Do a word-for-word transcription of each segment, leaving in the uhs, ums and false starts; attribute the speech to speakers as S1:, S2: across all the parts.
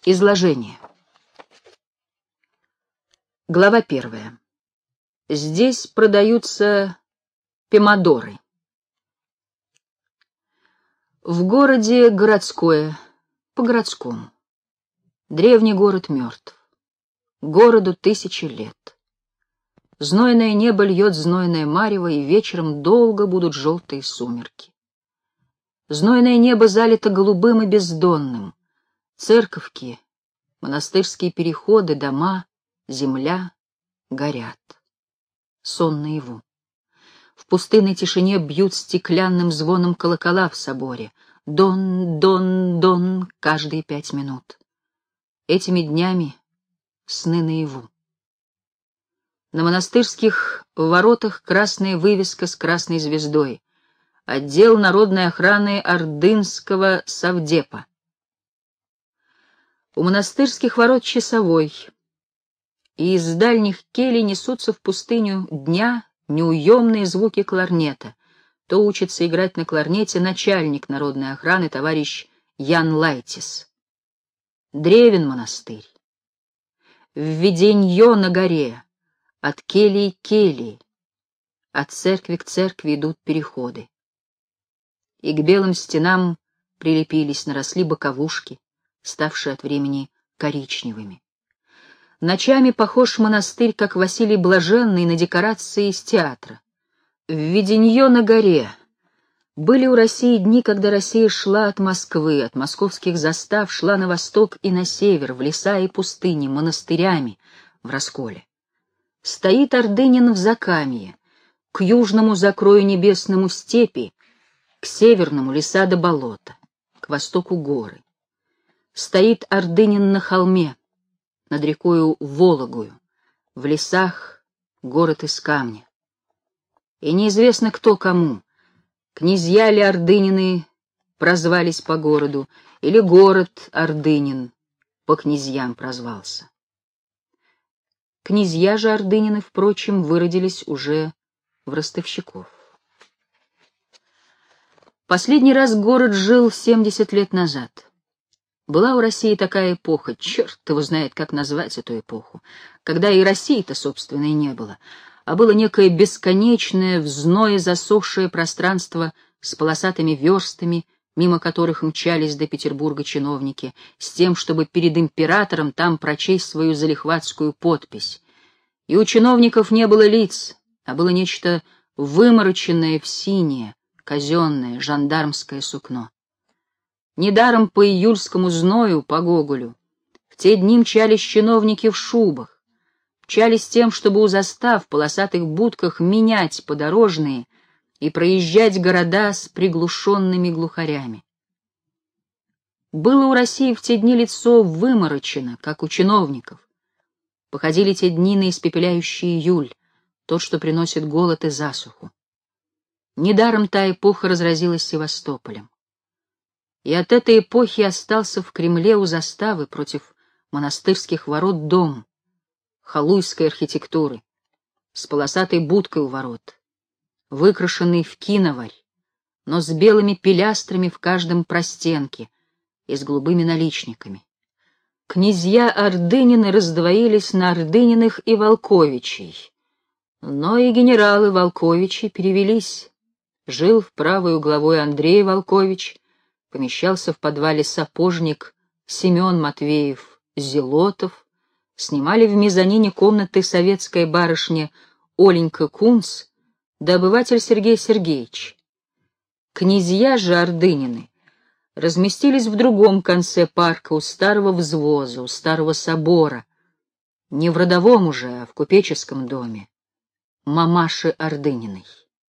S1: Изложение. Глава первая. Здесь продаются помидоры. В городе городское, по-городскому. Древний город мертв. Городу тысячи лет. Знойное небо льет знойное марево, и вечером долго будут желтые сумерки. Знойное небо залито голубым и бездонным. Церковки, монастырские переходы, дома, земля горят. Сон наяву. В пустынной тишине бьют стеклянным звоном колокола в соборе. Дон, дон, дон каждые пять минут. Этими днями сны наяву. На монастырских воротах красная вывеска с красной звездой. Отдел народной охраны ордынского совдепа. У монастырских ворот часовой, и из дальних келей несутся в пустыню дня неуемные звуки кларнета. То учится играть на кларнете начальник народной охраны товарищ Ян Лайтис. Древен монастырь. Введенье на горе, от келии к келии, от церкви к церкви идут переходы. И к белым стенам прилепились, наросли боковушки, ставшие от времени коричневыми. Ночами похож монастырь, как Василий Блаженный, на декорации из театра. Введенье на горе. Были у России дни, когда Россия шла от Москвы, от московских застав шла на восток и на север, в леса и пустыни, монастырями в расколе. Стоит Ордынин в Закамье, к южному закрою небесному степи, к северному леса до болота, к востоку горы. Стоит Ордынин на холме, над рекою Вологую, в лесах город из камня. И неизвестно кто кому, князья ли Ордынины прозвались по городу, или город Ордынин по князьям прозвался. Князья же Ордынины, впрочем, выродились уже в ростовщиков. Последний раз город жил семьдесят лет назад. Была у России такая эпоха, черт его знает, как назвать эту эпоху, когда и России-то, собственно, и не было, а было некое бесконечное, в зное засохшее пространство с полосатыми верстами, мимо которых мчались до Петербурга чиновники, с тем, чтобы перед императором там прочесть свою залихватскую подпись. И у чиновников не было лиц, а было нечто вымороченное в синее, казенное, жандармское сукно. Недаром по июльскому зною, по Гоголю, в те дни мчались чиновники в шубах, мчались тем, чтобы у застав в полосатых будках менять подорожные и проезжать города с приглушенными глухарями. Было у России в те дни лицо выморочено, как у чиновников. Походили те дни на испепеляющий июль, тот, что приносит голод и засуху. Недаром та эпоха разразилась Севастополем. И от этой эпохи остался в Кремле у заставы против монастырских ворот дом халуйской архитектуры, с полосатой будкой у ворот, выкрашенный в киноварь, но с белыми пилястрами в каждом простенке и с голубыми наличниками. Князья Ордынины раздвоились на Ордыниных и Волковичей, но и генералы Волковичи перевелись. Жил в правой угловой Андрей Волкович, помещался в подвале сапожник Семен Матвеев Зелотов, снимали в мезонине комнаты советская барышня Оленька Кунц да обыватель Сергей Сергеевич. Князья же Ордынины разместились в другом конце парка, у старого взвоза, у старого собора, не в родовом уже, а в купеческом доме, мамаши Ордыниной.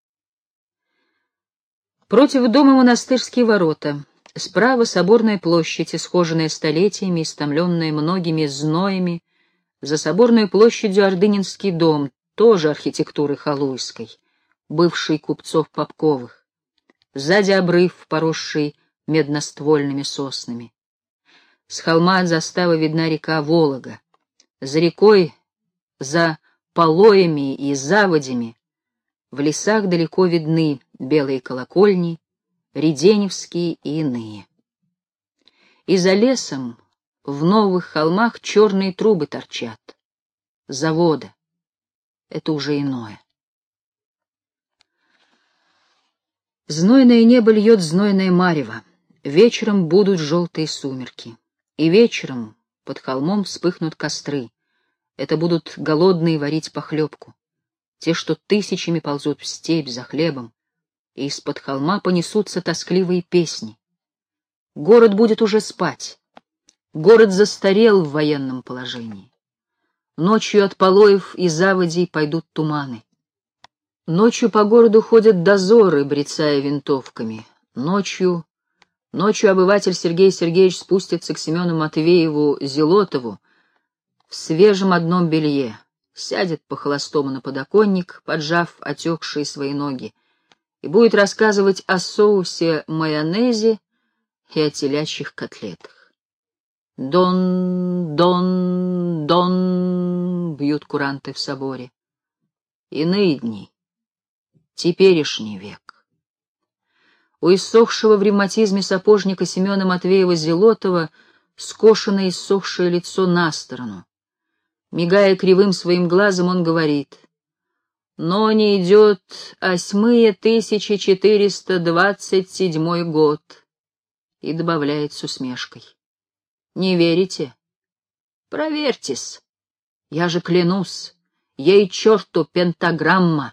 S1: Против дома монастырские ворота. Справа соборная площадь, исхоженная столетиями, истомленная многими зноями. За соборной площадью Ордынинский дом, тоже архитектуры халуйской, бывший купцов Попковых. Сзади обрыв, поросший медноствольными соснами. С холма от заставы видна река Волога. За рекой, за полоями и заводями, в лесах далеко видны белые колокольни, Реденевские и иные. И за лесом, В новых холмах черные трубы торчат. Завода. Это уже иное. Знойное небо льет знойное марево. Вечером будут желтые сумерки. И вечером под холмом вспыхнут костры. Это будут голодные варить похлебку. Те, что тысячами ползут в степь за хлебом, и из-под холма понесутся тоскливые песни. Город будет уже спать. Город застарел в военном положении. Ночью от полоев и заводей пойдут туманы. Ночью по городу ходят дозоры, брецая винтовками. Ночью, ночью обыватель Сергей Сергеевич спустится к Семену Матвееву Зелотову в свежем одном белье, сядет по-холостому на подоконник, поджав отекшие свои ноги, и будет рассказывать о соусе майонезе и о телячьих котлетах. Дон, дон, дон, бьют куранты в соборе. Иные дни. Теперешний век. У иссохшего в ревматизме сапожника Семена Матвеева Зелотова скошенное иссохшее лицо на сторону. Мигая кривым своим глазом, он говорит: «Но не идет осьмые тысяча четыреста двадцать седьмой год», и добавляет с усмешкой: «Не верите? Проверьтесь. Я же клянусь, ей черту пентаграмма».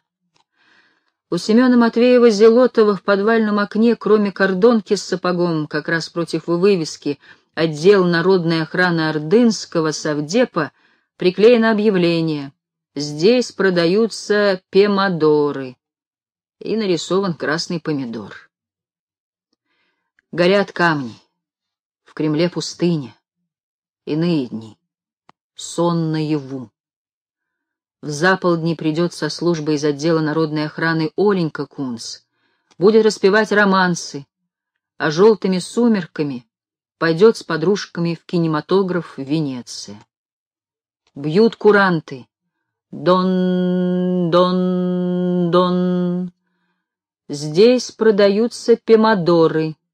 S1: У Семена Матвеева Зелотова в подвальном окне, кроме кордонки с сапогом, как раз против вывески «Отдел народной охраны Ордынского совдепа», приклеено объявление: «Здесь продаются помидоры», и нарисован красный помидор. Горят камни. В Кремле пустыня. Иные дни. Сон наяву. В заполдни придет со службы из отдела народной охраны Оленька Кунц, будет распевать романсы, а желтыми сумерками пойдет с подружками в кинематограф в Венеции. Бьют куранты. Дон, дон, дон. Здесь продаются помидоры.